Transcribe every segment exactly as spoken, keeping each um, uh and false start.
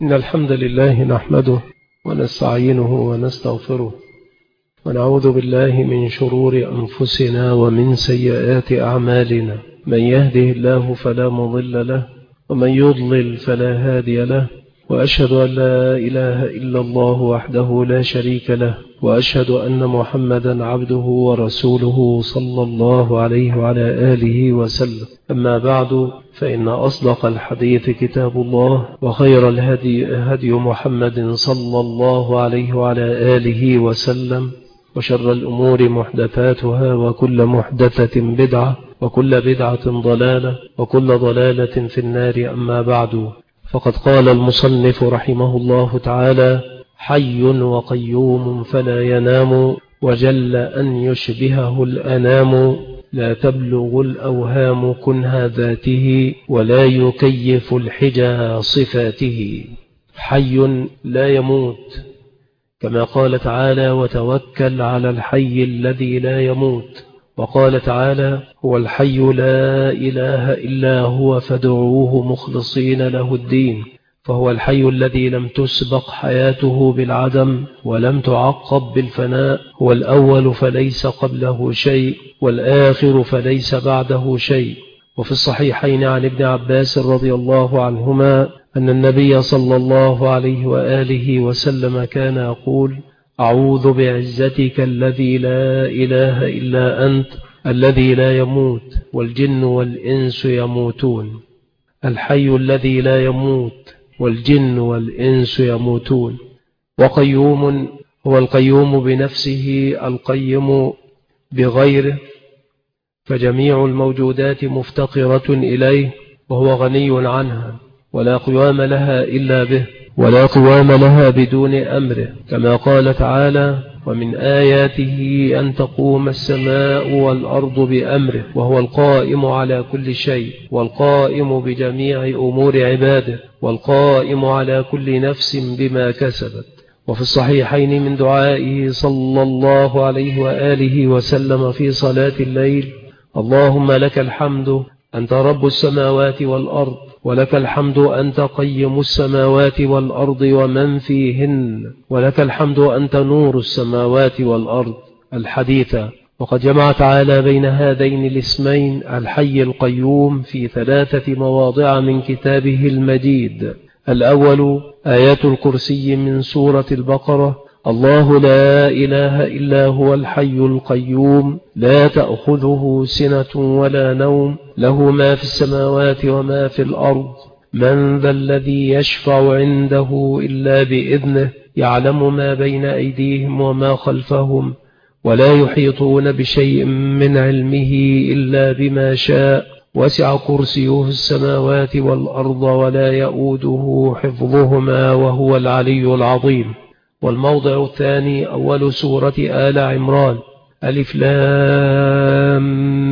إن الحمد لله نحمده ونستعينه ونستغفره ونعوذ بالله من شرور أنفسنا ومن سيئات أعمالنا. من يهده الله فلا مضل له ومن يضلل فلا هادي له، وأشهد أن لا إله إلا الله وحده لا شريك له، وأشهد أن محمدا عبده ورسوله صلى الله عليه وعلى آله وسلم. أما بعد، فإن أصدق الحديث كتاب الله، وخير الهدي هدي محمد صلى الله عليه وعلى آله وسلم، وشر الأمور محدثاتها، وكل محدثة بدعة، وكل بدعة ضلالة، وكل ضلالة في النار. أما بعد، فقد قال المصنف رحمه الله تعالى: حي وقيوم فلا ينام، وجل أن يشبهه الأنام، لا تبلغ الأوهام كنها ذاته، ولا يكيف الحجى صفاته. حي لا يموت، كما قال تعالى: وتوكل على الحي الذي لا يموت. وقال تعالى: هو الحي لا إله إلا هو فادعوه مخلصين له الدين. فهو الحي الذي لم تسبق حياته بالعدم ولم تعقب بالفناء، هو الأول فليس قبله شيء، والآخر فليس بعده شيء. وفي الصحيحين عن ابن عباس رضي الله عنهما أن النبي صلى الله عليه وآله وسلم كان يقول: أعوذ بعزتك الذي لا إله إلا أنت الذي لا يموت والجن والإنس يموتون. الحي الذي لا يموت والجن والإنس يموتون. وقيوم هو القيوم بنفسه القيم بغيره، فجميع الموجودات مفتقرة إليه، وهو غني عنها، ولا قوام لها إلا به، ولا قوام لها بدون أمره، كما قال تعالى: ومن آياته أن تقوم السماء والأرض بأمره، وهو القائم على كل شيء، والقائم بجميع أمور عباده، والقائم على كل نفس بما كسبت. وفي الصحيحين من دعائه صلى الله عليه وآله وسلم في صلاة الليل: اللهم لك الحمد أنت رب السماوات والأرض، ولك الحمد أنت قيم السماوات والأرض ومن فيهن، ولك الحمد أنت نور السماوات والأرض. الحديث. وقد جمع تعالى بين هذين الاسمين الحي القيوم في ثلاثة مواضع من كتابه المجيد. الأول آيات الكرسي من سورة البقرة: الله لا إله إلا هو الحي القيوم لا تأخذه سنة ولا نوم، له ما في السماوات وما في الأرض، من ذا الذي يشفع عنده إلا بإذنه، يعلم ما بين أيديهم وما خلفهم، ولا يحيطون بشيء من علمه إلا بما شاء، وسع كرسيه السماوات والأرض ولا يؤوده حفظهما وهو العلي العظيم. والموضع الثاني أول سورة آل عمران: ألف لام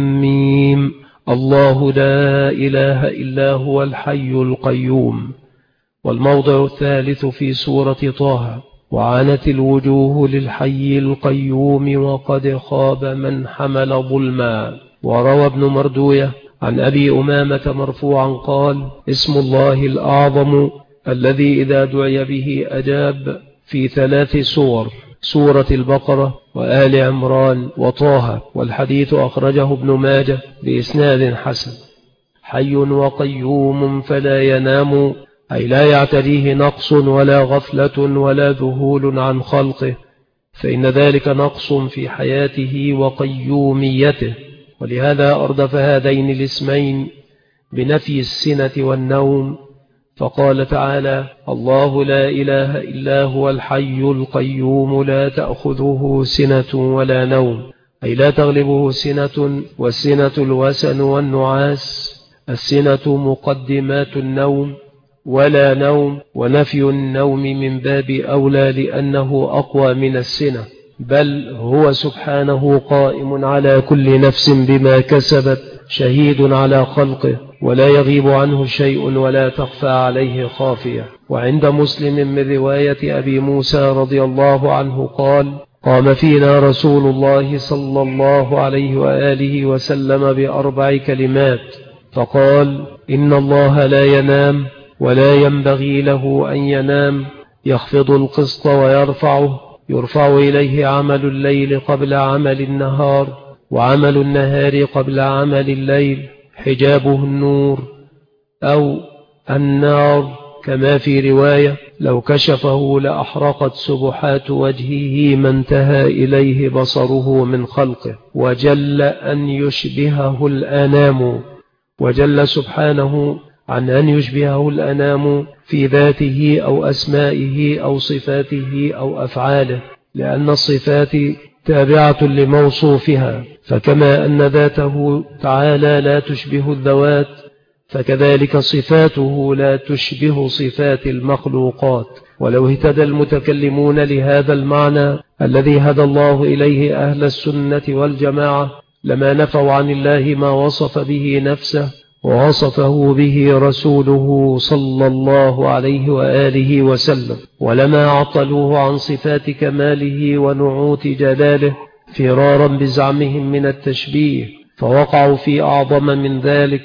ميم، الله لا إله إلا هو الحي القيوم. والموضع الثالث في سورة طه: وعنت الوجوه للحي القيوم وقد خاب من حمل ظلما. وروى ابن مردوية عن أبي أمامة مرفوعا قال: اسم الله الأعظم الذي إذا دعي به أجاب، في ثلاث سور: سورة البقرة وآل عمران وطه. والحديث أخرجه ابن ماجه بإسناد حسن. حي وقيوم فلا ينام، أي لا يعتريه نقص ولا غفلة ولا ذهول عن خلقه، فإن ذلك نقص في حياته وقيوميته. ولهذا أردف هذين الاسمين بنفي السنة والنوم، فقال تعالى: الله لا إله إلا هو الحي القيوم لا تأخذه سنة ولا نوم، أي لا تغلبه سنة، والسنة الوسن والنعاس، السنة مقدمات النوم، ولا نوم، ونفي النوم من باب أولى لأنه أقوى من السنة، بل هو سبحانه قائم على كل نفس بما كسبت، شهيد على خلقه، ولا يغيب عنه شيء ولا تخفى عليه خافية. وعند مسلم من رواية أبي موسى رضي الله عنه قال: قام فينا رسول الله صلى الله عليه وآله وسلم بأربع كلمات، فقال: إن الله لا ينام ولا ينبغي له أن ينام، يخفض القسط ويرفعه، يرفع إليه عمل الليل قبل عمل النهار، وعمل النهار قبل عمل الليل، حجابه النور أو النار، كما في رواية: لو كشفه لأحرقت سبحات وجهه ما انتهى إليه بصره من خلقه. وجل أن يشبهه الأنام، وجل سبحانه عن أن يشبهه الأنام في ذاته أو أسمائه أو صفاته أو أفعاله، لأن الصفات تابعة لموصوفها، فكما أن ذاته تعالى لا تشبه الذوات، فكذلك صفاته لا تشبه صفات المخلوقات. ولو اهتدى المتكلمون لهذا المعنى الذي هدى الله إليه أهل السنة والجماعة لما نفوا عن الله ما وصف به نفسه ووصفه به رسوله صلى الله عليه وآله وسلم، ولما عطلوه عن صفات كماله ونعوت جلاله فرارا بزعمهم من التشبيه، فوقعوا في أعظم من ذلك،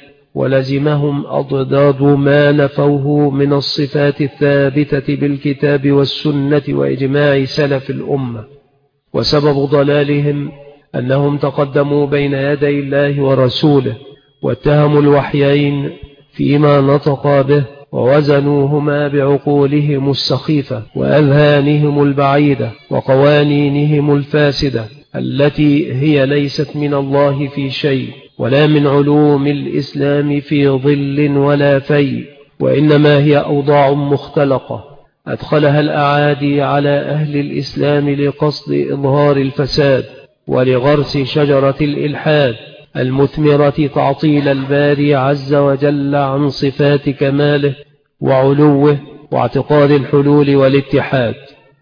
ولزمهم أضداد ما نفوه من الصفات الثابتة بالكتاب والسنة وإجماع سلف الأمة. وسبب ضلالهم أنهم تقدموا بين يدي الله ورسوله واتهموا الوحيين فيما نطقا به، ووزنوهما بعقولهم السخيفة وأذهانهم البعيدة وقوانينهم الفاسدة، التي هي ليست من الله في شيء، ولا من علوم الإسلام في ظل ولا في، وإنما هي أوضاع مختلقة أدخلها الأعادي على أهل الإسلام لقصد إظهار الفساد ولغرس شجرة الإلحاد المثمرة تعطيل الباري عز وجل عن صفات كماله وعلوه واعتقاد الحلول والاتحاد.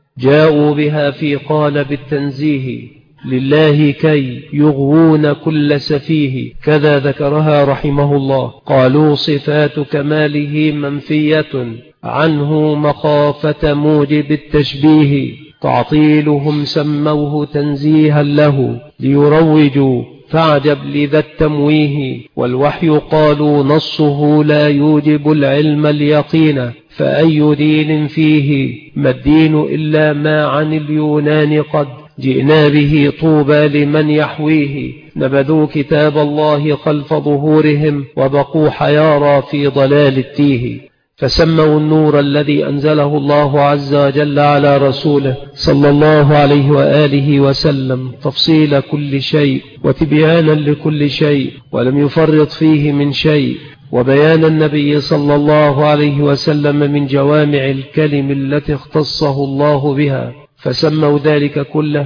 جاءوا بها في قالب التنزيه لله كي يغوون كل سفيه، كذا ذكرها رحمه الله. قالوا صفات كماله منفية عنه مخافة موجب التشبيه، تعطيلهم سموه تنزيها له ليروجوا، فاعجب لذا التمويه. والوحي قالوا نصه لا يوجب العلم اليقين، فأي دين فيه ما الدين إلا ما عن اليونان قد جئنا به، طوبى لمن يحويه. نبذوا كتاب الله خلف ظهورهم وبقوا حيارى في ضلال التيه، فسموا النور الذي أنزله الله عز وجل على رسوله صلى الله عليه وآله وسلم تفصيل كل شيء وتبيانا لكل شيء، ولم يفرط فيه من شيء، وبيان النبي صلى الله عليه وسلم من جوامع الكلم التي اختصه الله بها، فسموا ذلك كله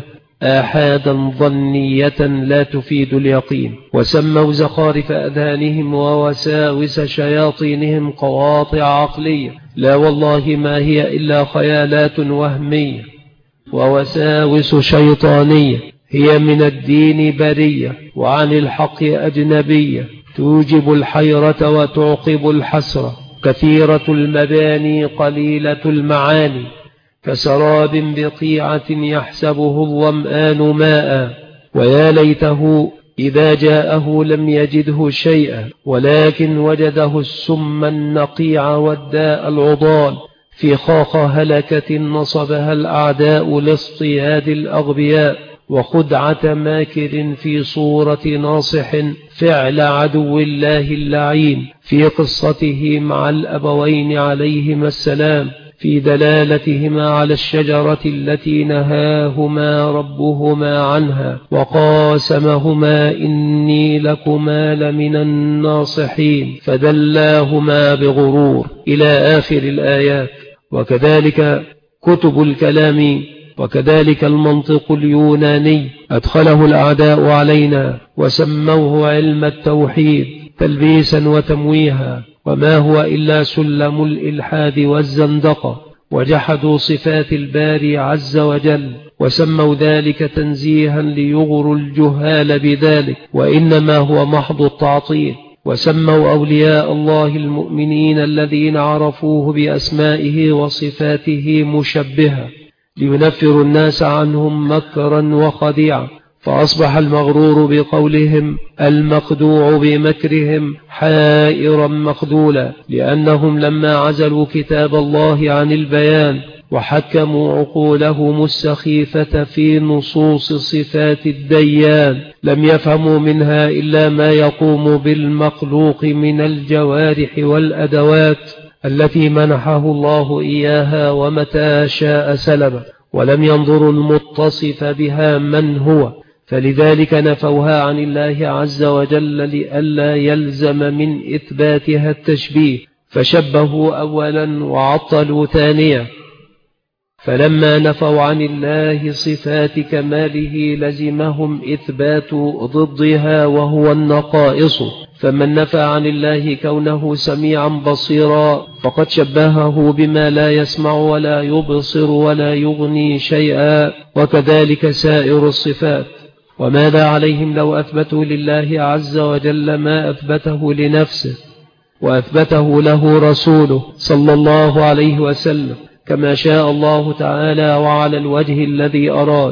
آحادا ظنية لا تفيد اليقين، وسموا زخارف أذهانهم ووساوس شياطينهم قواطع عقلية، لا والله ما هي إلا خيالات وهمية ووساوس شيطانية، هي من الدين برية وعن الحق أجنبية، توجب الحيرة وتعقب الحسرة، كثيرة المباني قليلة المعاني، كسراب بقيعة يحسبه الظمآن ماء، ويا ليته إذا جاءه لم يجده شيئا، ولكن وجده السم النقيع والداء العضال في خاخ هلكة نصبها الأعداء لاصطياد الأغبياء، وخدعة ماكر في صورة ناصح فعل عدو الله اللعين، في قصته مع الأبوين عليهما السلام، في دلالتهما على الشجرة التي نهاهما ربهما عنها، وقاسمهما إني لكما لمن الناصحين، فدلاهما بغرور، إلى آخر الآيات. وكذلك كتب الكلام، وكذلك المنطق اليوناني أدخله الأعداء علينا وسموه علم التوحيد تلبيسا وتمويها، وما هو إلا سلم الإلحاد والزندقة، وجحدوا صفات الباري عز وجل وسموا ذلك تنزيها ليغروا الجهال بذلك، وإنما هو محض التعطيل. وسموا أولياء الله المؤمنين الذين عرفوه بأسمائه وصفاته مشبهة، لينفروا الناس عنهم مكرا وخديعا، فأصبح المغرور بقولهم المخدوع بمكرهم حائرا مخذولا، لأنهم لما عزلوا كتاب الله عن البيان وحكموا عقولهم السخيفة في نصوص صفات الديان لم يفهموا منها إلا ما يقوم بالمخلوق من الجوارح والأدوات التي منحه الله إياها ومتى شاء سلبه، ولم ينظروا المتصف بها من هو، فلذلك نفوها عن الله عز وجل لئلا يلزم من إثباتها التشبيه، فشبهوا أولا وعطلوا ثانيا. فلما نفوا عن الله صفات كماله لزمهم إثبات ضدها وهو النقائص، فمن نفى عن الله كونه سميعا بصيرا فقد شبهه بما لا يسمع ولا يبصر ولا يغني شيئا، وكذلك سائر الصفات. وماذا عليهم لو أثبتوا لله عز وجل ما أثبته لنفسه وأثبته له رسوله صلى الله عليه وسلم كما شاء الله تعالى وعلى الوجه الذي أراد،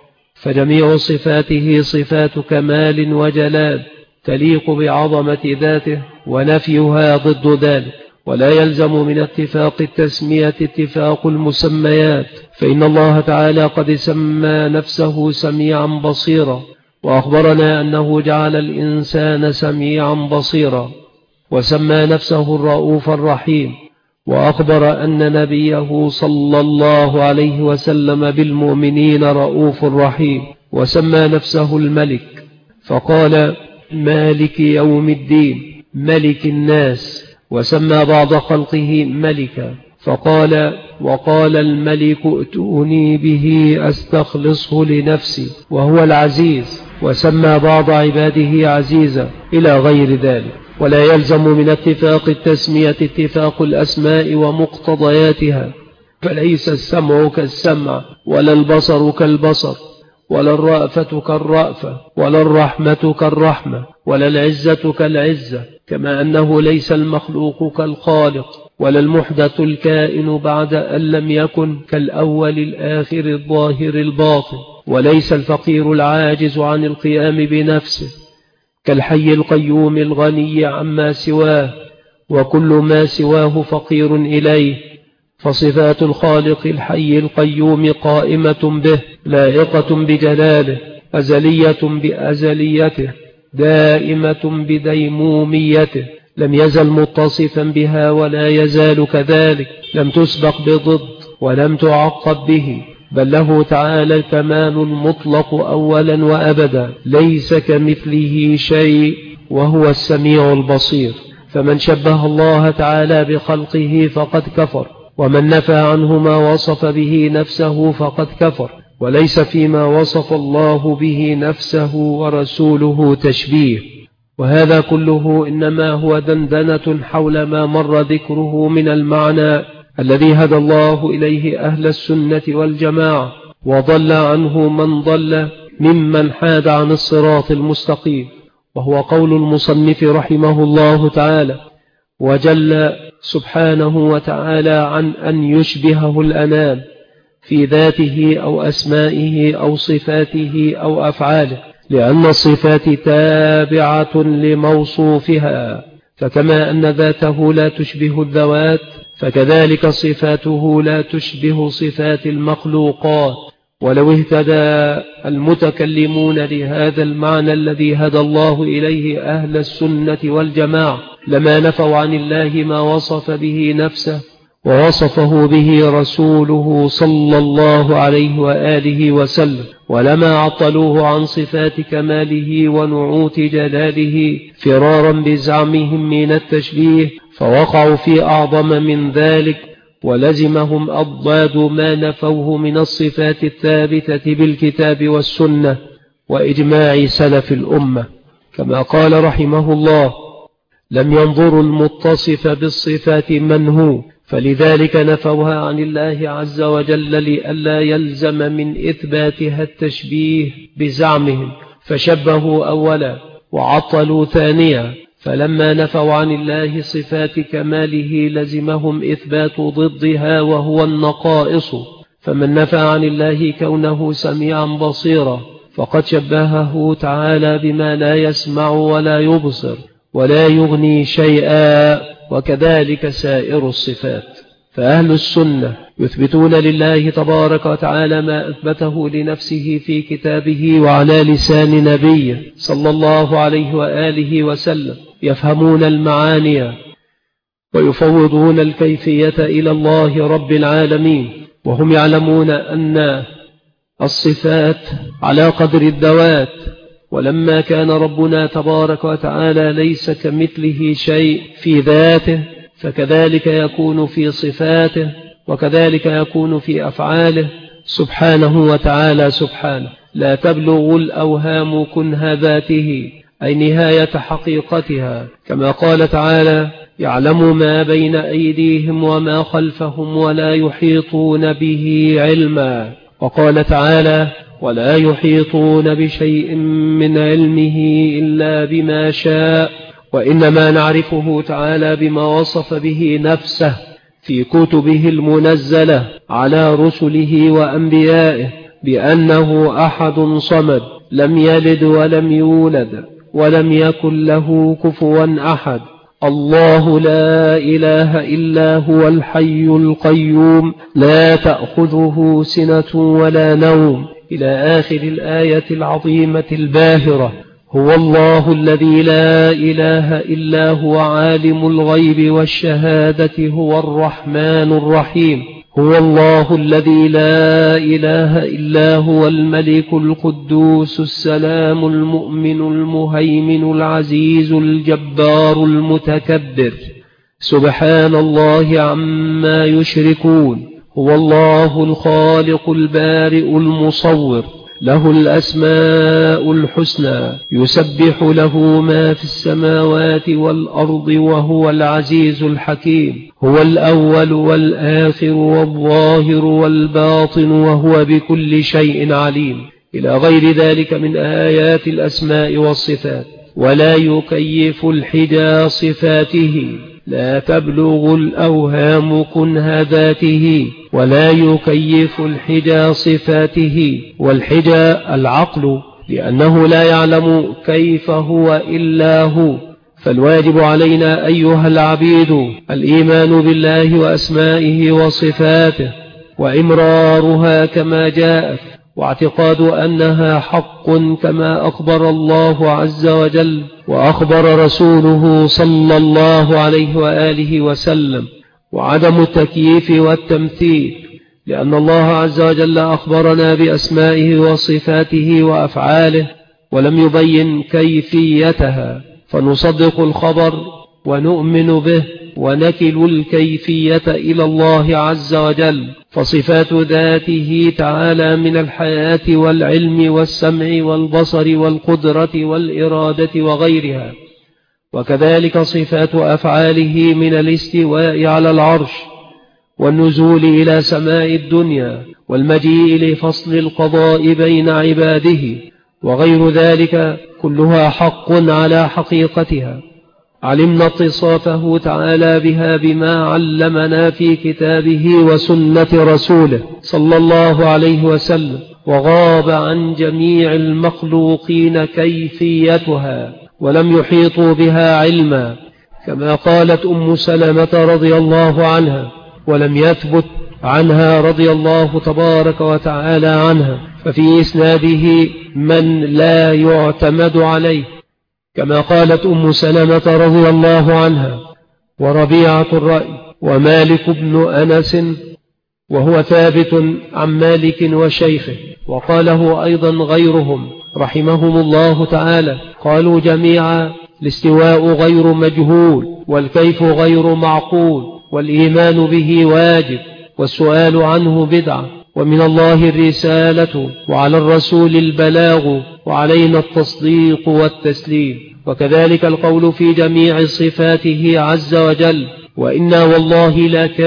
فجميع صفاته صفات كمال وجلال تليق بعظمة ذاته، ونفيها ضد ذلك. ولا يلزم من اتفاق التسمية اتفاق المسميات، فإن الله تعالى قد سمى نفسه سميعا بصيرا، وأخبرنا أنه جعل الإنسان سميعا بصيرا، وسمى نفسه الرؤوف الرحيم، وأخبر أن نبيه صلى الله عليه وسلم بالمؤمنين رؤوف رحيم، وسمى نفسه الملك فقال مالك يوم الدين ملك الناس، وسمى بعض خلقه ملكا فقال وقال الملك ائتوني به أستخلصه لنفسي وهو العزيز، وسمى بعض عباده عزيزا إلى غير ذلك. ولا يلزم من اتفاق التسمية اتفاق الأسماء ومقتضياتها، فليس السمع كالسمع ولا البصر كالبصر ولا الرأفة كالرأفة ولا الرحمة كالرحمة ولا العزة كالعزة، كما أنه ليس المخلوق كالخالق ولا المحدث الكائن بعد أن لم يكن كالأول الآخر الظاهر الباطن، وليس الفقير العاجز عن القيام بنفسه كالحي القيوم الغني عما سواه، وكل ما سواه فقير إليه. فصفات الخالق الحي القيوم قائمة به لائقة بجلاله، أزلية بأزليته، دائمة بديموميته، لم يزل متصفا بها ولا يزال كذلك، لم تسبق بضد ولم تعقب به، بل له تعالى الكمال المطلق أولا وأبدا، ليس كمثله شيء وهو السميع البصير. فمن شبه الله تعالى بخلقه فقد كفر، ومن نفى عنه ما وصف به نفسه فقد كفر، وليس فيما وصف الله به نفسه ورسوله تشبيه. وهذا كله إنما هو دندنة حول ما مر ذكره من المعنى الذي هدى الله إليه أهل السنة والجماعة، وضل عنه من ضل ممن حاد عن الصراط المستقيم، وهو قول المصنف رحمه الله تعالى: وجل سبحانه وتعالى عن أن يشبهه الأنام في ذاته أو أسمائه أو صفاته أو أفعاله، لأن الصفات تابعة لموصوفها، فكما أن ذاته لا تشبه الذوات فكذلك صفاته لا تشبه صفات المخلوقات. ولو اهتدى المتكلمون لهذا المعنى الذي هدى الله إليه أهل السنة والجماعة لما نفوا عن الله ما وصف به نفسه ووصفه به رسوله صلى الله عليه وآله وسلم، ولما عطلوه عن صفات كماله ونعوت جلاله فرارا بزعمهم من التشبيه، فوقعوا في أعظم من ذلك، ولزمهم أضداد ما نفوه من الصفات الثابتة بالكتاب والسنة وإجماع سلف الأمة، كما قال رحمه الله: لم ينظروا المتصف بالصفات من هو، فلذلك نفوها عن الله عز وجل لئلا يلزم من إثباتها التشبيه بزعمهم، فشبهوا أولا وعطلوا ثانيا. فلما نفوا عن الله صفات كماله لزمهم إثبات ضدها وهو النقائص، فمن نفى عن الله كونه سميعا بصيرا فقد شبهه تعالى بما لا يسمع ولا يبصر ولا يغني شيئا، وكذلك سائر الصفات. فأهل السنة يثبتون لله تبارك وتعالى ما أثبته لنفسه في كتابه وعلى لسان نبيه صلى الله عليه وآله وسلم، يفهمون المعاني ويفوضون الكيفية إلى الله رب العالمين، وهم يعلمون أن الصفات على قدر الذوات. ولما كان ربنا تبارك وتعالى ليس كمثله شيء في ذاته، فكذلك يكون في صفاته، وكذلك يكون في أفعاله سبحانه وتعالى. سبحانه لا تبلغ الأوهام كنه ذاته، أي نهاية حقيقتها، كما قال تعالى: يعلم ما بين أيديهم وما خلفهم ولا يحيطون به علما. وقال تعالى: ولا يحيطون بشيء من علمه إلا بما شاء. وإنما نعرفه تعالى بما وصف به نفسه في كتبه المنزلة على رسله وأنبيائه، بأنه أحد صمد لم يلد ولم يولد ولم يكن له كفوا أحد. الله لا إله إلا هو الحي القيوم لا تأخذه سنة ولا نوم، إلى آخر الآية العظيمة الباهرة. هو الله الذي لا إله إلا هو عالم الغيب والشهادة هو الرحمن الرحيم. هو الله الذي لا إله إلا هو الملك القدوس السلام المؤمن المهيمن العزيز الجبار المتكبر، سبحان الله عما يشركون. هو الله الخالق البارئ المصور، له الأسماء الحسنى، يسبح له ما في السماوات والأرض وهو العزيز الحكيم. هو الأول والآخر والظاهر والباطن وهو بكل شيء عليم، إلى غير ذلك من آيات الأسماء والصفات. ولا يكيف الحجى صفاته، لا تبلغ الأوهام كنه ذاته، ولا يكيف الحجى صفاته. والحجى العقل، لأنه لا يعلم كيف هو إلا هو. فالواجب علينا أيها العبيد الإيمان بالله وأسمائه وصفاته وإمرارها كما جاءت، واعتقاد أنها حق كما أخبر الله عز وجل وأخبر رسوله صلى الله عليه وآله وسلم، وعدم التكييف والتمثيل، لأن الله عز وجل أخبرنا بأسمائه وصفاته وأفعاله ولم يبين كيفيتها، فنصدق الخبر ونؤمن به ونكل الكيفية إلى الله عز وجل. فصفات ذاته تعالى من الحياة والعلم والسمع والبصر والقدرة والإرادة وغيرها، وكذلك صفات أفعاله من الاستواء على العرش والنزول إلى سماء الدنيا والمجيء لفصل القضاء بين عباده وغير ذلك، كلها حق على حقيقتها. علمنا اتصافه تعالى بها بما علمنا في كتابه وسنة رسوله صلى الله عليه وسلم، وغاب عن جميع المخلوقين كيفيتها ولم يحيطوا بها علما، كما قالت أم سلمة رضي الله عنها، ولم يثبت عنها رضي الله تبارك وتعالى عنها، ففي إسناده من لا يعتمد عليه، كما قالت أم سلمة رضي الله عنها وربيعة الرأي ومالك بن أنس، وهو ثابت عن مالك وشيخه، وقاله أيضا غيرهم رحمهم الله تعالى، قالوا جميعا: الاستواء غير مجهول، والكيف غير معقول، والإيمان به واجب، والسؤال عنه بدعة، ومن الله الرسالة، وعلى الرسول البلاغ، وعلينا التصديق والتسليم. وكذلك القول في جميع صفاته عز وجل: وإنا والله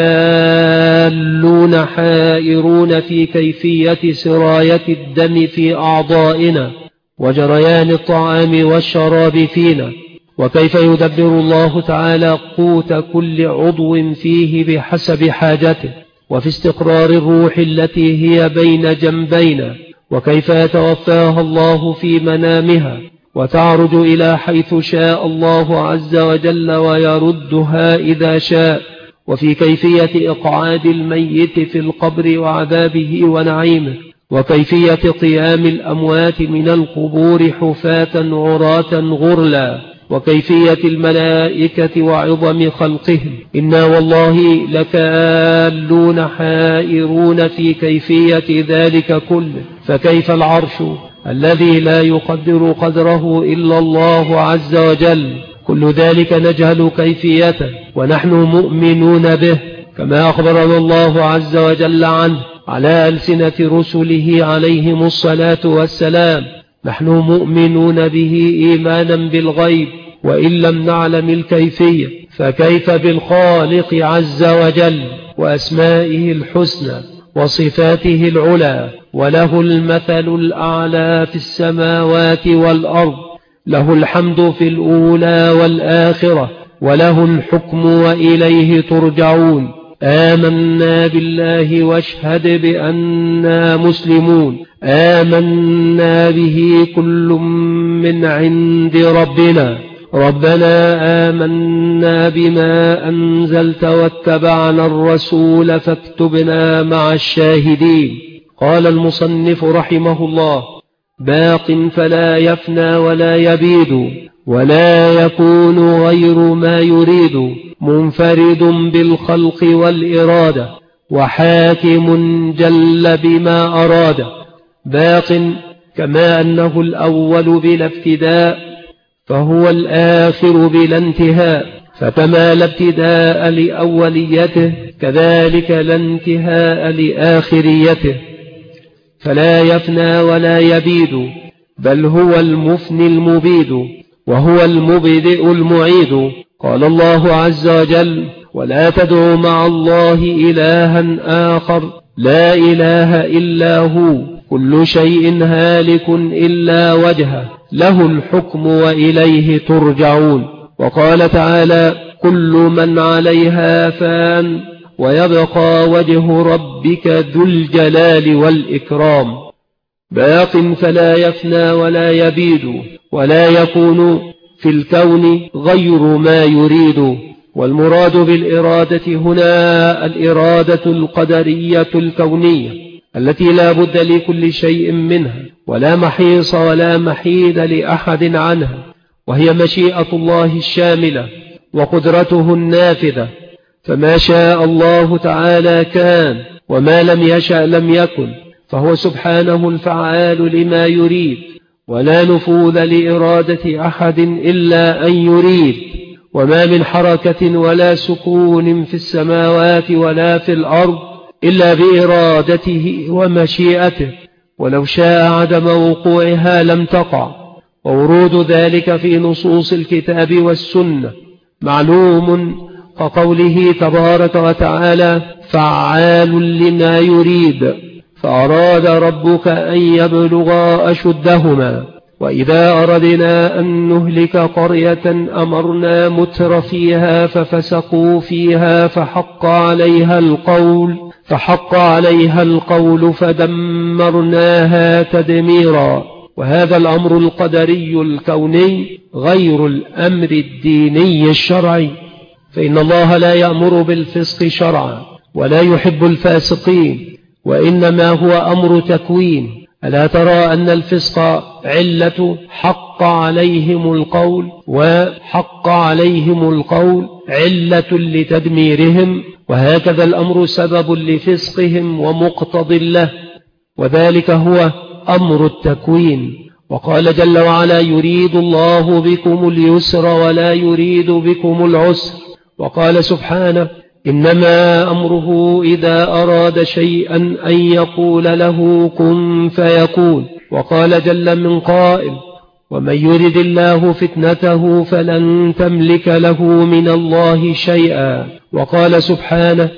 لكالون حائرون في كيفية سراية الدم في أعضائنا وجريان الطعام والشراب فينا، وكيف يدبر الله تعالى قوت كل عضو فيه بحسب حاجته، وفي استقرار الروح التي هي بين جنبينا، وكيف يتوفاها الله في منامها وتعرج إلى حيث شاء الله عز وجل ويردها إذا شاء، وفي كيفية إقعاد الميت في القبر وعذابه ونعيمه، وكيفية قيام الأموات من القبور حفاة عراة غرلا، وكيفية الملائكة وعظم خلقهم. إنا والله لكالون حائرون في كيفية ذلك كله، فكيف العرش الذي لا يقدر قدره إلا الله عز وجل؟ كل ذلك نجهل كيفيته ونحن مؤمنون به كما أخبرنا الله عز وجل عنه على ألسنة رسله عليهم الصلاة والسلام. نحن مؤمنون به إيمانا بالغيب وإن لم نعلم الكيفية، فكيف بالخالق عز وجل وأسمائه الحسنى وصفاته العلى، وله المثل الأعلى في السماوات والأرض، له الحمد في الأولى والآخرة، وله الحكم وإليه ترجعون. آمنا بالله واشهد بأننا مسلمون. آمنا به كل من عند ربنا. ربنا آمنا بما أنزلت واتبعنا الرسول فاكتبنا مع الشاهدين. قال المصنف رحمه الله: باق فلا يفنى ولا يبيد ولا يكون غير ما يريد، منفرد بالخلق والإرادة، وحاكم جل بما أراد. باق كما أنه الأول بلا ابتداء فهو الآخر بلا انتهاء، فكما لا ابتداء لأوليته كذلك لا انتهاء لآخريته، فلا يفنى ولا يبيد، بل هو المفني المبيد، وهو المبدئ المعيد. قال الله عز وجل: ولا تدعوا مع الله إلها آخر لا إله إلا هو، كل شيء هالك إلا وجهه، له الحكم وإليه ترجعون. وقال تعالى: كل من عليها فان ويبقى وجه ربك ذو الجلال والإكرام. باق فلا يفنى ولا يبيد ولا يكون في الكون غير ما يريد. والمراد بالإرادة هنا الإرادة القدرية الكونية التي لا بد لكل شيء منها ولا محيص ولا محيد لأحد عنها، وهي مشيئة الله الشاملة وقدرته النافذة، فما شاء الله تعالى كان وما لم يشأ لم يكن، فهو سبحانه الفعال لما يريد، ولا نفوذ لإرادة أحد إلا أن يريد. وما من حركة ولا سكون في السماوات ولا في الأرض إلا بإرادته ومشيئته، ولو شاء عدم وقوعها لم تقع. وورود ذلك في نصوص الكتاب والسنة معلوم، كقوله تبارك وتعالى: فعال لما يريد، فأراد ربك أن يبلغا أشدهما. وإذا أردنا أن نهلك قرية أمرنا متر فيها ففسقوا فيها فحق عليها القول فحق عليها القول فدمرناها تدميرا. وهذا الأمر القدري الكوني غير الأمر الديني الشرعي، فإن الله لا يأمر بالفسق شرعا ولا يحب الفاسقين، وإنما هو أمر تكوين. ألا ترى أن الفسق علة حق عليهم القول، وحق عليهم القول علة لتدميرهم، وهكذا الأمر سبب لفسقهم ومقتض له، وذلك هو أمر التكوين. وقال جل وعلا: يريد الله بكم اليسر ولا يريد بكم العسر. وقال سبحانه: إنما أمره إذا أراد شيئا أن يقول له كن فيكون. وقال جل من قائل: ومن يرد الله فتنته فلن تملك له من الله شيئا. وقال سبحانه: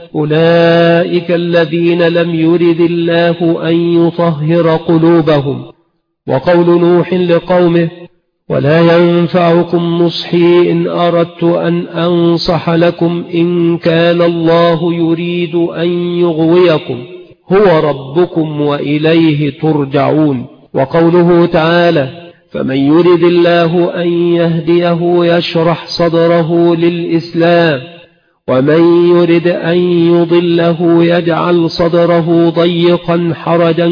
أولئك الذين لم يرد الله أن يطهر قلوبهم. وقول نوح لقومه: ولا ينفعكم نصحي إن أردت أن أنصح لكم إن كان الله يريد أن يغويكم. هو ربكم وإليه ترجعون. وقوله تعالى فمن يرد الله أن يهديه يشرح صدره للإسلام ومن يرد أن يضله يجعل صدره ضيقا حرجا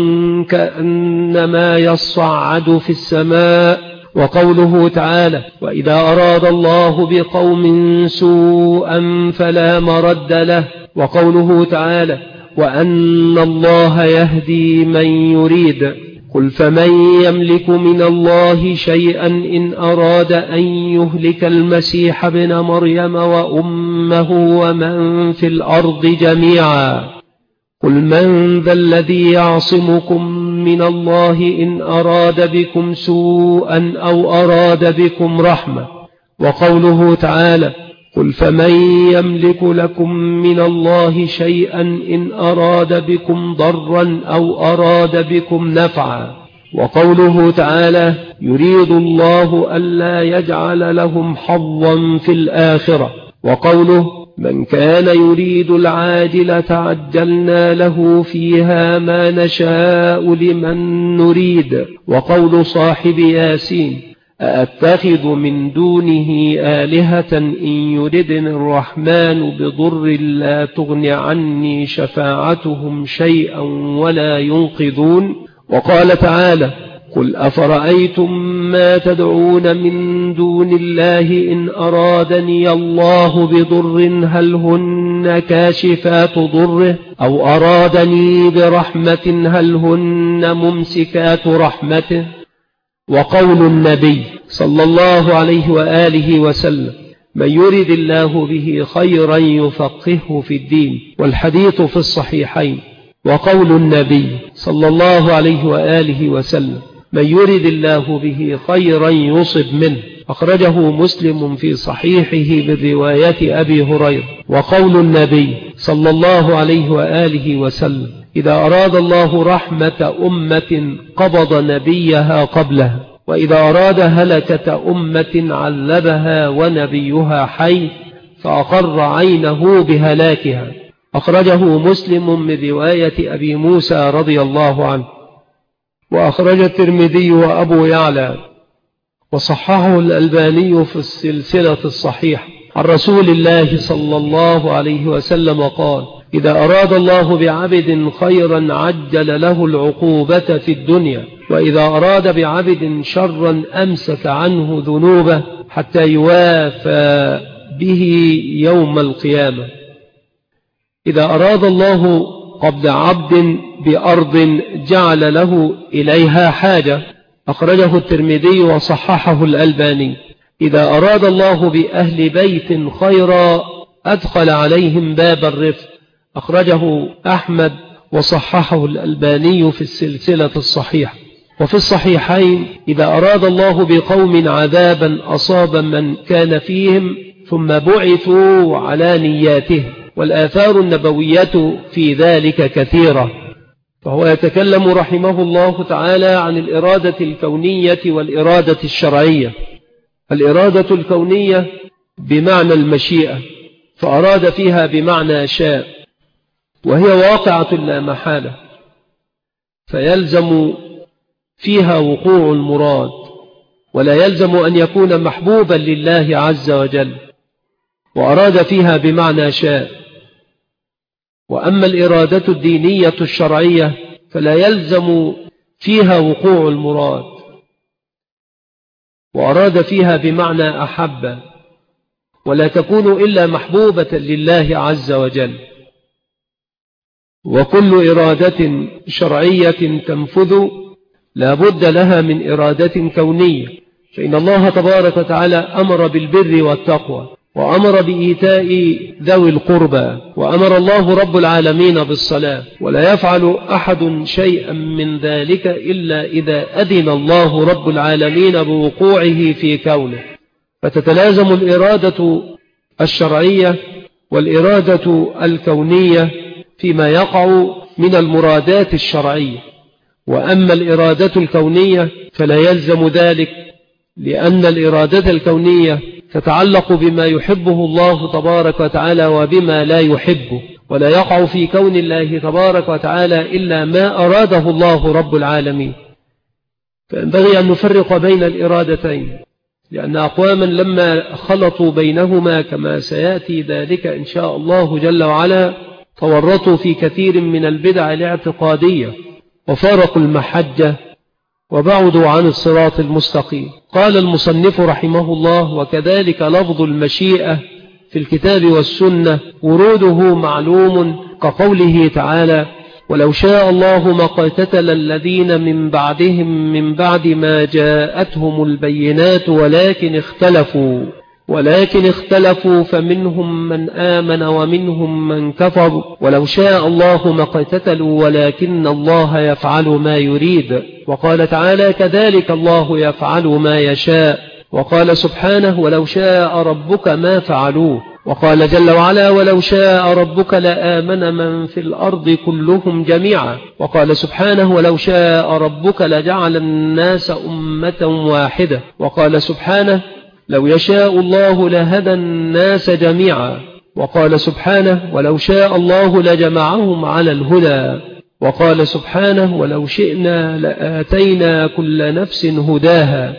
كأنما يصعد في السماء. وقوله تعالى وإذا أراد الله بقوم سوءا فلا مرد له. وقوله تعالى وأن الله يهدي من يريد. قل فمن يملك من الله شيئا إن أراد أن يهلك المسيح ابن مريم وأمه ومن في الأرض جميعا. قل من ذا الذي يعصمكم من الله إن أراد بكم سوءا أو أراد بكم رحمة. وقوله تعالى قل فمن يملك لكم من الله شيئا إن أراد بكم ضرا أو أراد بكم نفعا. وقوله تعالى يريد الله ألا يجعل لهم حظا في الآخرة. وقوله من كان يريد العاجلة عجلنا له فيها ما نشاء لمن نريد. وقول صاحب ياسين أأتخذ من دونه آلهة إن يردني الرحمن بضر لا تغن عني شفاعتهم شيئا ولا ينقذون. وقال تعالى قل أفرأيتم ما تدعون من دون الله إن أرادني الله بضر هل هن كاشفات ضره أو أرادني برحمة هل هن ممسكات رحمته. وقول النبي صلى الله عليه وآله وسلم من يرد الله به خيرا يفقهه في الدين والحديث في الصحيحين. وقول النبي صلى الله عليه وآله وسلم من يرد الله به خيرا يصب منه أخرجه مسلم في صحيحه برواية أبي هريرة. وقول النبي صلى الله عليه وآله وسلم إذا أراد الله رحمة أمة قبض نبيها قبلها وإذا أراد هلكة أمة عذبها ونبيها حي فأقر عينه بهلاكها. أخرجه مسلم من رواية أبي موسى رضي الله عنه. وأخرج الترمذي وأبو يعلى وصححه الألباني في السلسلة الصحيحة عن رسول الله صلى الله عليه وسلم قال إذا أراد الله بعبد خيرا عجل له العقوبة في الدنيا وإذا أراد بعبد شرا أمسك عنه ذنوبه حتى يوافى به يوم القيامة. إذا أراد الله قبض عبد بأرض جعل له إليها حاجة أخرجه الترمذي وصححه الألباني. إذا أراد الله بأهل بيت خيرا أدخل عليهم باب الرفق أخرجه أحمد وصححه الألباني في السلسلة الصحيحة. وفي الصحيحين إذا أراد الله بقوم عذابا أصاب من كان فيهم ثم بعثوا على نياتهم. والآثار النبوية في ذلك كثيرة. فهو يتكلم رحمه الله تعالى عن الإرادة الكونية والإرادة الشرعية. الإرادة الكونية بمعنى المشيئة فأراد فيها بمعنى شاء وهي واقعة لا محالة فيلزم فيها وقوع المراد ولا يلزم أن يكون محبوبا لله عز وجل. وأراد فيها بمعنى شاء. وأما الإرادة الدينية الشرعية فلا يلزم فيها وقوع المراد وأراد فيها بمعنى أحب ولا تكون إلا محبوبة لله عز وجل. وكل إرادة شرعية تنفذ لا بد لها من إرادة كونية فإن الله تبارك وتعالى أمر بالبر والتقوى وأمر بإيتاء ذوي القربى وأمر الله رب العالمين بالصلاة ولا يفعل أحد شيئا من ذلك إلا إذا أذن الله رب العالمين بوقوعه في كونه. فتتلازم الإرادة الشرعية والإرادة الكونية فيما يقع من المرادات الشرعية. وأما الإرادة الكونية فلا يلزم ذلك لأن الإرادة الكونية تتعلق بما يحبه الله تبارك وتعالى وبما لا يحبه ولا يقع في كون الله تبارك وتعالى إلا ما أراده الله رب العالمين. فينبغي أن نفرق بين الإرادتين، لأن أقواما لما خلطوا بينهما كما سيأتي ذلك إن شاء الله جل وعلا تورطوا في كثير من البدع الاعتقادية وفارقوا المحجة وبعدوا عن الصراط المستقيم. قال المصنف رحمه الله: وكذلك لفظ المشيئة في الكتاب والسنة وروده معلوم، كقوله تعالى: ولو شاء الله ما قتتل الذين من بعدهم من بعد ما جاءتهم البينات ولكن اختلفوا ولكن اختلفوا فمنهم من آمن ومنهم من كفر ولو شاء الله ما قتتلوا ولكن الله يفعل ما يريد. وقال تعالى: كذلك الله يفعل ما يشاء. وقال سبحانه: ولو شاء ربك ما فعلوه. وقال جل وعلا: ولو شاء ربك لآمن من في الأرض كلهم جميعا. وقال سبحانه: ولو شاء ربك لجعل الناس أمة واحدة. وقال سبحانه: لو يشاء الله لهدى الناس جميعا. وقال سبحانه: ولو شاء الله لجمعهم على الهدى. وقال سبحانه: ولو شئنا لآتينا كل نفس هداها.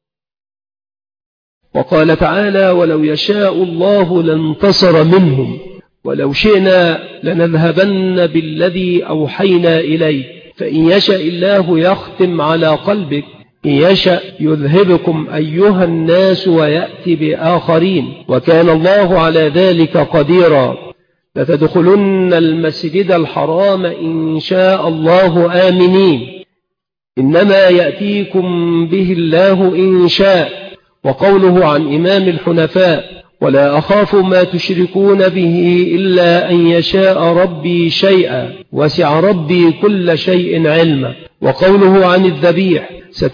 وقال تعالى: ولو يشاء الله لانتصر منهم ولو شئنا لنذهبن بالذي أوحينا إليه فإن يشاء الله يختم على قلبك إن يشاء يذهبكم أيها الناس ويأتي بآخرين وكان الله على ذلك قديرا. لتدخلن المسجد الحرام إن شاء الله آمنين إنما يأتيكم به الله إن شاء. وقوله عن إمام الحنفاء: ولا أخاف ما تشركون به إلا أن يشاء ربي شيئا وسع ربي كل شيء علما. وقوله عن الذبيح: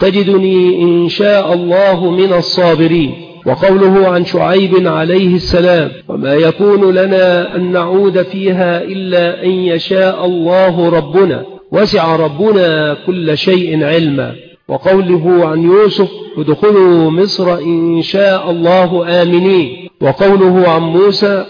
ستجدني إن شاء الله من الصابرين. وقوله عن شعيب عليه السلام: وما يكون لنا أن نعود فيها إلا أن يشاء الله ربنا وسع ربنا كل شيء علما. وقوله عن يوسف: ادخلوا مصر إن شاء الله آمنين. وقوله عن موسى: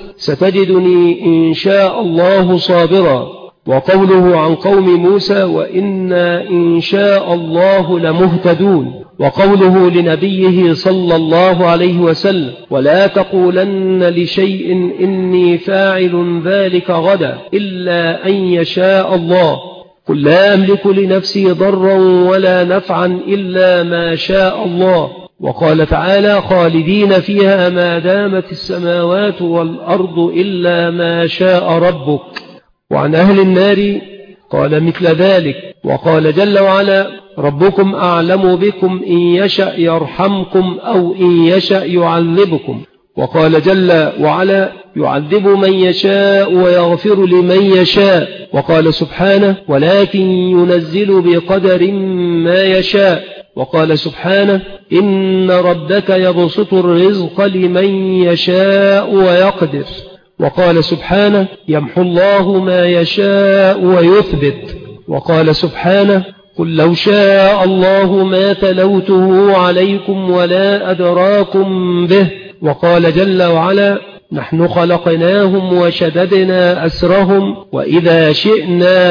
ستجدني إن شاء الله صابرا. وقوله عن قوم موسى: وإنا إن شاء الله لمهتدون. وقوله لنبيه صلى الله عليه وسلم: ولا تقولن لشيء إني فاعل ذلك غدا إلا أن يشاء الله. قل لا أملك لنفسي ضرا ولا نفعا إلا ما شاء الله. وقال تعالى: خالدين فيها ما دامت السماوات والأرض إلا ما شاء ربك. وعن أهل النار قال مثل ذلك. وقال جل وعلا: ربكم أعلم بكم إن يشأ يرحمكم أو إن يشأ يعذبكم. وقال جل وعلا: يعذب من يشاء ويغفر لمن يشاء. وقال سبحانه: ولكن ينزل بقدر ما يشاء. وقال سبحانه: إن ربك يبسط الرزق لمن يشاء ويقدر. وقال سبحانه: يمحو الله ما يشاء ويثبت. وقال سبحانه: قل لو شاء الله ما تلوته عليكم ولا أدراكم به. وقال جل وعلا: نحن خلقناهم وشددنا أسرهم وإذا شئنا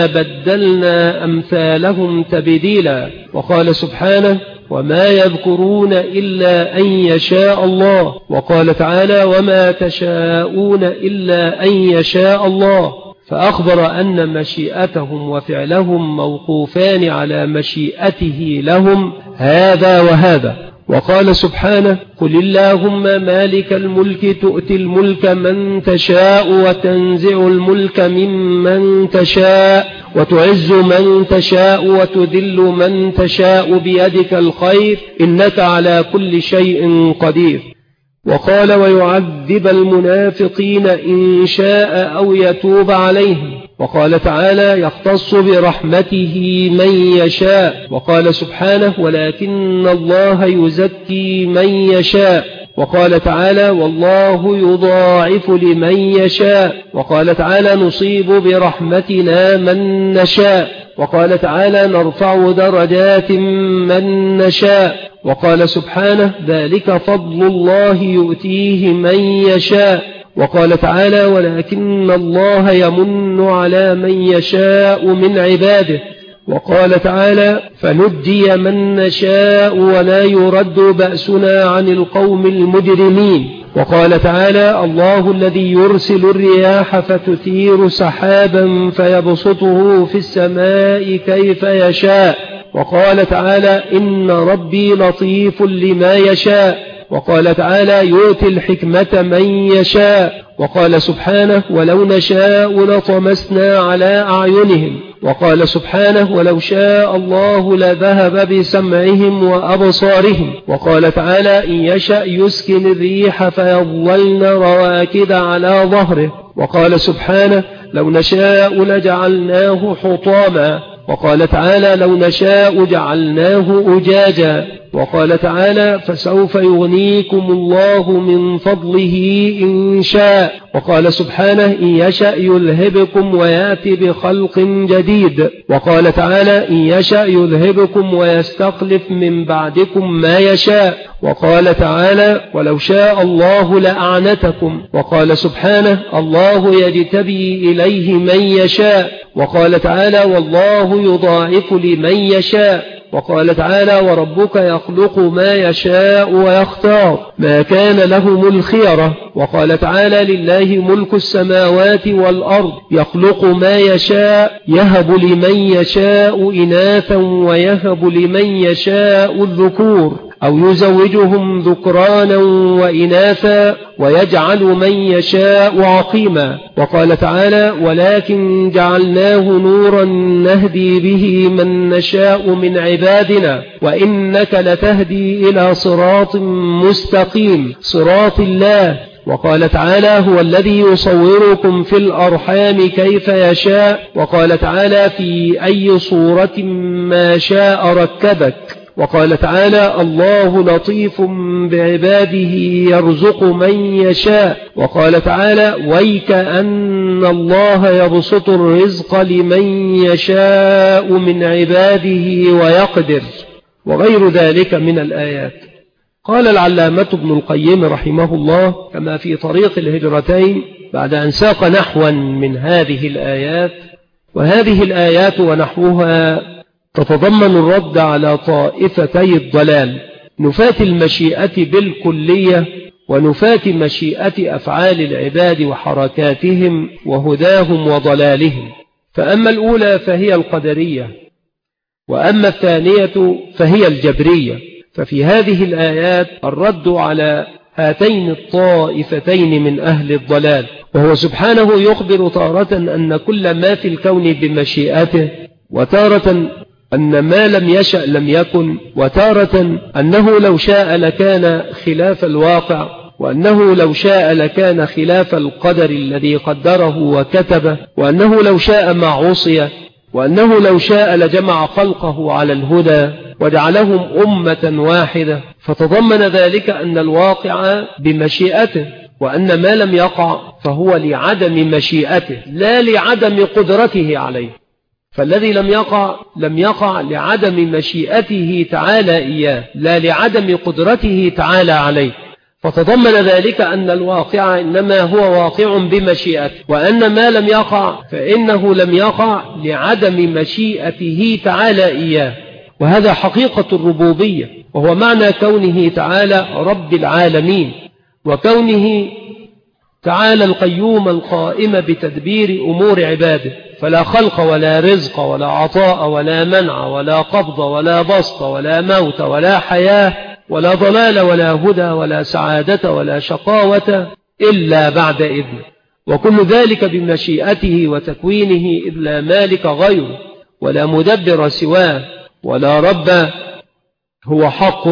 بدلنا أمثالهم تبديلا. وقال سبحانه: وما يذكرون إلا أن يشاء الله. وقال تعالى: وما تشاءون إلا أن يشاء الله. فأخبر أن مشيئتهم وفعلهم موقوفان على مشيئته لهم هذا وهذا. وقال سبحانه: قل اللهم مالك الملك تؤتي الملك من تشاء وتنزع الملك ممن تشاء وتعز من تشاء وتذل من تشاء بيدك الخير إنك على كل شيء قدير. وقال: ويعذب المنافقين إن شاء أو يتوب عليهم. وقال تعالى: يختص برحمته من يشاء. وقال سبحانه: ولكن الله يزكي من يشاء. وقال تعالى: والله يضاعف لمن يشاء. وقال تعالى: نصيب برحمتنا من نشاء. وقال تعالى: نرفع درجات من نشاء. وقال سبحانه: ذلك فضل الله يؤتيه من يشاء. وقال تعالى ولكن الله يمن على من يشاء من عباده. وقال تعالى فنجي من نشاء ولا يرد بأسنا عن القوم المجرمين. وقال تعالى الله الذي يرسل الرياح فتثير سحابا فيبسطه في السماء كيف يشاء. وقال تعالى إن ربي لطيف لما يشاء. وقال تعالى يؤتي الحكمة من يشاء. وقال سبحانه ولو نشاء لطمسنا على أعينهم. وقال سبحانه ولو شاء الله لذهب بسمعهم وأبصارهم. وقال تعالى إن يشأ يسكن الريح فيظلن رواكد على ظهره. وقال سبحانه لو نشاء لجعلناه حطاما. وقال تعالى لو نشاء جعلناه أجاجا. وقال تعالى فسوف يغنيكم الله من فضله إن شاء. وقال سبحانه إن يشأ يذهبكم ويأتي بخلق جديد. وقال تعالى إن يشأ يذهبكم ويستخلف من بعدكم ما يشاء. وقال تعالى ولو شاء الله لأعنتكم. وقال سبحانه الله يجتبي إليه من يشاء. وقال تعالى والله يضاعف لمن يشاء. وقال تعالى وربك يخلق ما يشاء ويختار ما كان لهم الخيرة. وقال تعالى لله ملك السماوات والأرض يخلق ما يشاء يهب لمن يشاء إناثا ويهب لمن يشاء الذكور أو يزوجهم ذكرانا وإناثا ويجعل من يشاء عقيما. وقال تعالى ولكن جعلناه نورا نهدي به من نشاء من عبادنا وإنك لتهدي إلى صراط مستقيم صراط الله. وقال تعالى هو الذي يصوركم في الأرحام كيف يشاء. وقال تعالى في أي صورة ما شاء ركبك. وقال تعالى الله لطيف بعباده يرزق من يشاء. وقال تعالى ويك أن الله يبسط الرزق لمن يشاء من عباده ويقدر وغير ذلك من الآيات. قال العلامة ابن القيم رحمه الله كما في طريق الهجرتين بعد أن ساق نحوا من هذه الآيات وهذه الآيات ونحوها تتضمن الرد على طائفتي الضلال نفاة المشيئة بالكلية ونفاة مشيئة أفعال العباد وحركاتهم وهداهم وضلالهم. فأما الأولى فهي القدرية وأما الثانية فهي الجبرية. ففي هذه الآيات الرد على هاتين الطائفتين من أهل الضلال وهو سبحانه يخبر تارة أن كل ما في الكون بمشيئته وتارة أن ما لم يشأ لم يكن وتارة أنه لو شاء لكان خلاف الواقع وأنه لو شاء لكان خلاف القدر الذي قدره وكتبه وأنه لو شاء ما عصي وأنه لو شاء لجمع خلقه على الهدى وجعلهم أمة واحدة. فتضمن ذلك أن الواقع بمشيئته وأن ما لم يقع فهو لعدم مشيئته لا لعدم قدرته عليه. فالذي لم يقع لم يقع لعدم مشيئته تعالى إياه لا لعدم قدرته تعالى عليه. فتضمن ذلك أن الواقع إنما هو واقع بمشيئته وأن ما لم يقع فإنه لم يقع لعدم مشيئته تعالى إياه. وهذا حقيقة الربوبية وهو معنى كونه تعالى رب العالمين وكونه تعالى القيوم القائم بتدبير أمور عباده. فلا خلق ولا رزق ولا عطاء ولا منع ولا قبض ولا بسط ولا موت ولا حياة ولا ضلال ولا هدى ولا سعادة ولا شقاوة إلا بعد إذنه وكل ذلك بمشيئته وتكوينه إذ لا مالك غيره ولا مدبر سواه ولا رب هو حق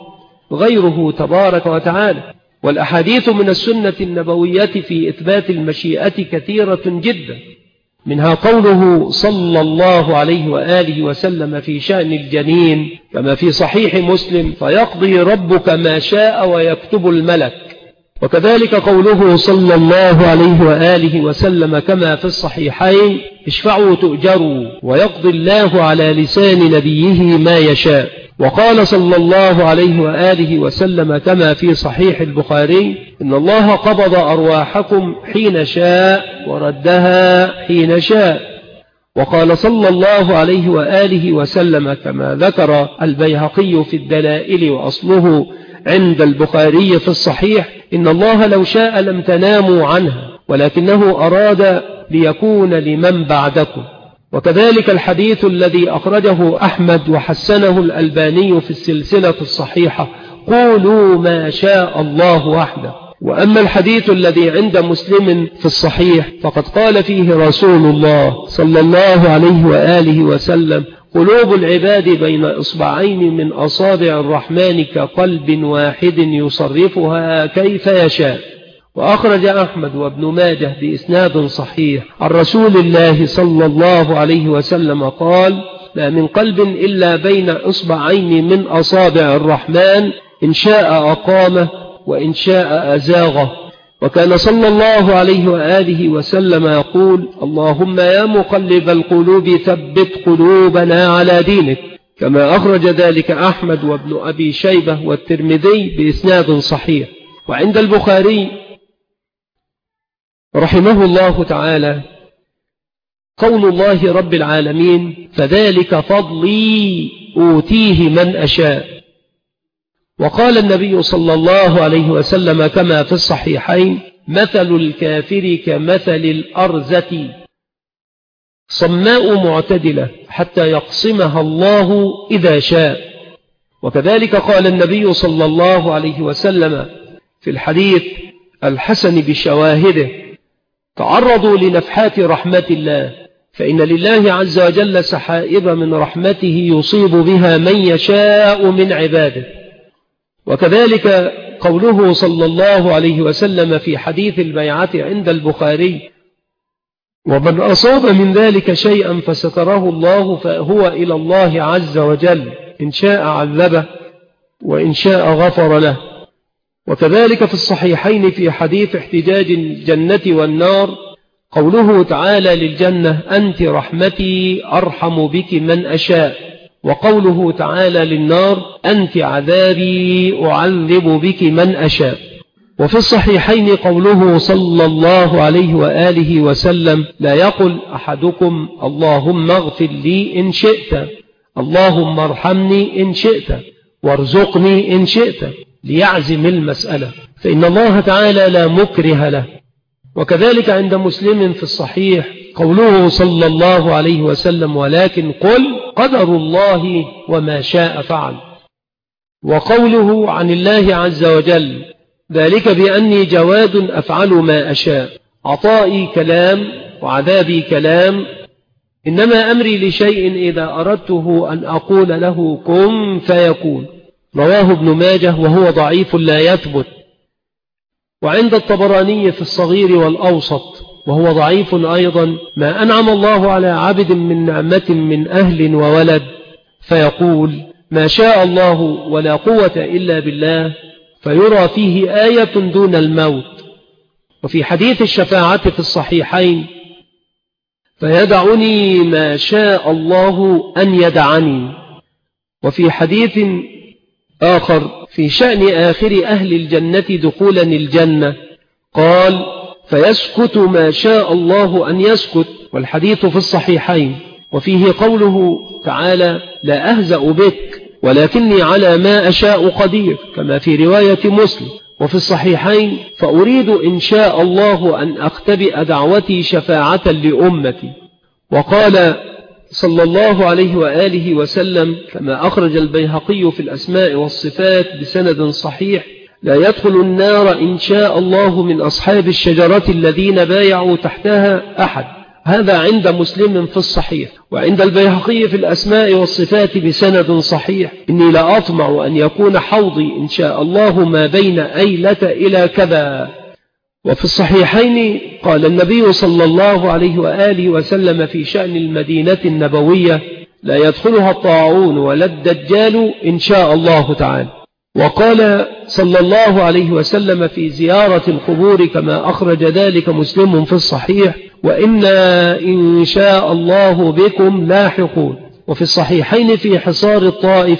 غيره تبارك وتعالى. والأحاديث من السنة النبوية في إثبات المشيئة كثيرة جدا منها قوله صلى الله عليه وآله وسلم في شأن الجنين كما في صحيح مسلم فيقضي ربك ما شاء ويكتب الملك. وكذلك قوله صلى الله عليه وآله وسلم كما في الصحيحين اشفعوا تؤجروا ويقضي الله على لسان نبيه ما يشاء. وقال صلى الله عليه وآله وسلم كما في صحيح البخاري: إن الله قبض أرواحكم حين شاء وردها حين شاء. وقال صلى الله عليه وآله وسلم كما ذكر البيهقي في الدلائل وأصله عند البخاري في الصحيح: إن الله لو شاء لم تناموا عنها ولكنه أراد ليكون لمن بعدكم. وكذلك الحديث الذي أخرجه أحمد وحسنه الألباني في السلسلة الصحيحة: قولوا ما شاء الله وحده. وأما الحديث الذي عند مسلم في الصحيح فقد قال فيه رسول الله صلى الله عليه وآله وسلم: قلوب العباد بين إصبعين من أصابع الرحمن كقلب واحد يصرفها كيف يشاء. وأخرج أحمد وابن ماجه بإسناد صحيح عن رسول الله صلى الله عليه وسلم قال: لا من قلب إلا بين إصبعين من أصابع الرحمن، إن شاء أقامه وإن شاء أزاغه. وكان صلى الله عليه وآله وسلم يقول: اللهم يا مقلب القلوب ثبت قلوبنا على دينك، كما أخرج ذلك أحمد وابن أبي شيبة والترمذي بإسناد صحيح. وعند البخاري رحمه الله تعالى قول الله رب العالمين: فذلك فضلي أوتيه من أشاء. وقال النبي صلى الله عليه وسلم كما في الصحيحين: مثل الكافر كمثل الأرزة صماء معتدلة حتى يقسمها الله إذا شاء. وكذلك قال النبي صلى الله عليه وسلم في الحديث الحسن بشواهده: تعرضوا لنفحات رحمة الله، فإن لله عز وجل سحائب من رحمته يصيب بها من يشاء من عباده. وكذلك قوله صلى الله عليه وسلم في حديث البيعة عند البخاري: ومن أصاب من ذلك شيئا فستره الله فهو إلى الله عز وجل، إن شاء عذبه وإن شاء غفر له. وكذلك في الصحيحين في حديث احتجاج الجنة والنار قوله تعالى للجنة: أنت رحمتي أرحم بك من أشاء. وقوله تعالى للنار: أنت عذابي أعذب بك من أشاء. وفي الصحيحين قوله صلى الله عليه وآله وسلم: لا يقل أحدكم اللهم اغفر لي إن شئت، اللهم ارحمني إن شئت، وارزقني إن شئت، ليعزم المسألة، فإن الله تعالى لا مكره له. وكذلك عند مسلم في الصحيح قوله صلى الله عليه وسلم: ولكن قل قدر الله وما شاء فعل. وقوله عن الله عز وجل: ذلك بأني جواد أفعل ما أشاء، عطائي كلام وعذابي كلام، إنما أمري لشيء إذا أردته أن أقول له كن فيكون. رواه ابن ماجه وهو ضعيف لا يثبت. وعند الطبراني في الصغير والأوسط وهو ضعيف أيضا: ما أنعم الله على عبد من نعمة من أهل وولد فيقول ما شاء الله ولا قوة إلا بالله، فيرى فيه آية دون الموت. وفي حديث الشفاعة في الصحيحين: فيدعني ما شاء الله أن يدعني. وفي حديث آخر في شأن آخر أهل الجنة دخولا الجنة قال: فيسكت ما شاء الله أن يسكت. والحديث في الصحيحين. وفيه قوله تعالى: لا أهزأ بك ولكني على ما أشاء قدير، كما في رواية مسلم. وفي الصحيحين: فأريد إن شاء الله أن أختبئ دعوتي شفاعة لأمتي. وقال صلى الله عليه وآله وسلم كما أخرج البيهقي في الأسماء والصفات بسند صحيح: لا يدخل النار إن شاء الله من أصحاب الشجرة الذين بايعوا تحتها أحد. هذا عند مسلم في الصحيح. وعند البيهقي في الأسماء والصفات بسند صحيح: إني لا أطمع أن يكون حوضي إن شاء الله ما بين أيلة إلى كذا. وفي الصحيحين قال النبي صلى الله عليه وآله وسلم في شأن المدينة النبوية: لا يدخلها الطاعون ولا الدجال إن شاء الله تعالى. وقال صلى الله عليه وسلم في زيارة القبور كما أخرج ذلك مسلم في الصحيح: وإنا إن شاء الله بكم لاحقون. وفي الصحيحين في حصار الطائف: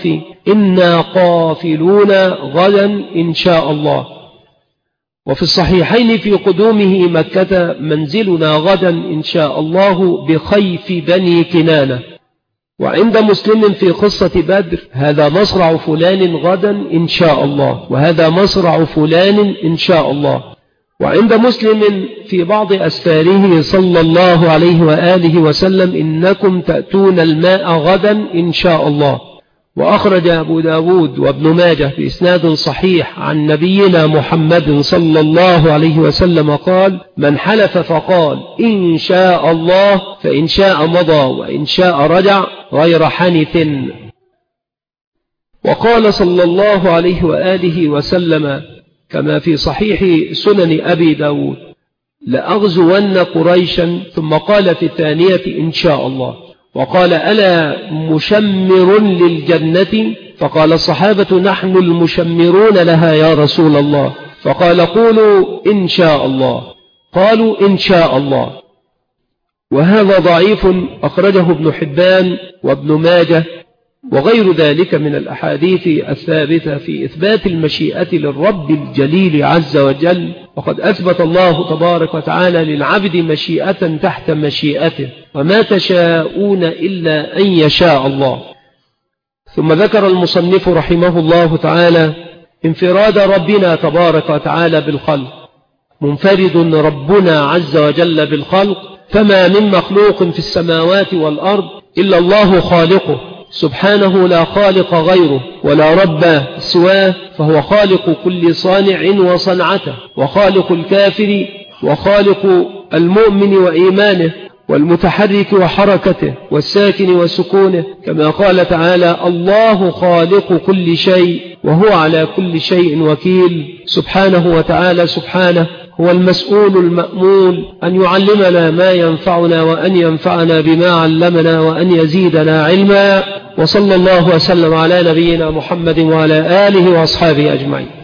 إنا قافلون غدا إن شاء الله. وفي الصحيحين في قدومه مكة منزلنا غدا إن شاء الله بخيف بني كنانة. وعند مسلم في قصة بدر هذا مصرع فلان غدا إن شاء الله، وهذا مصرع فلان إن شاء الله. وعند مسلم في بعض أسفاره صلى الله عليه وآله وسلم إنكم تأتون الماء غدا إن شاء الله. وأخرج أبو داود وابن ماجه بإسناد صحيح عن نبينا محمد صلى الله عليه وسلم قال: من حلف فقال إن شاء الله فإن شاء مضى وإن شاء رجع غير حنث. وقال صلى الله عليه وآله وسلم كما في صحيح سنن أبي داود: لأغزون قريشا، ثم قال في الثانية إن شاء الله. وقال: ألا مشمر للجنة؟ فقال الصحابة: نحن المشمرون لها يا رسول الله. فقال: قولوا إن شاء الله. قالوا إن شاء الله. وهذا ضعيف، أخرجه ابن حبان وابن ماجه وغير ذلك من الأحاديث الثابتة في إثبات المشيئة للرب الجليل عز وجل. وقد أثبت الله تبارك وتعالى للعبد مشيئة تحت مشيئته، وما تشاءون إلا أن يشاء الله. ثم ذكر المصنف رحمه الله تعالى انفراد ربنا تبارك وتعالى بالخلق. منفرد ربنا عز وجل بالخلق، فما من مخلوق في السماوات والأرض إلا الله خالقه سبحانه، لا خالق غيره ولا رب سواه، فهو خالق كل صانع وصنعته، وخالق الكافر وخالق المؤمن وإيمانه، والمتحرك وحركته، والساكن وسكونه، كما قال تعالى: الله خالق كل شيء وهو على كل شيء وكيل. سبحانه وتعالى سبحانه هو المسؤول المأمول أن يعلمنا ما ينفعنا، وأن ينفعنا بما علمنا، وأن يزيدنا علما. وصلى الله وسلم على نبينا محمد وعلى آله وأصحابه أجمعين.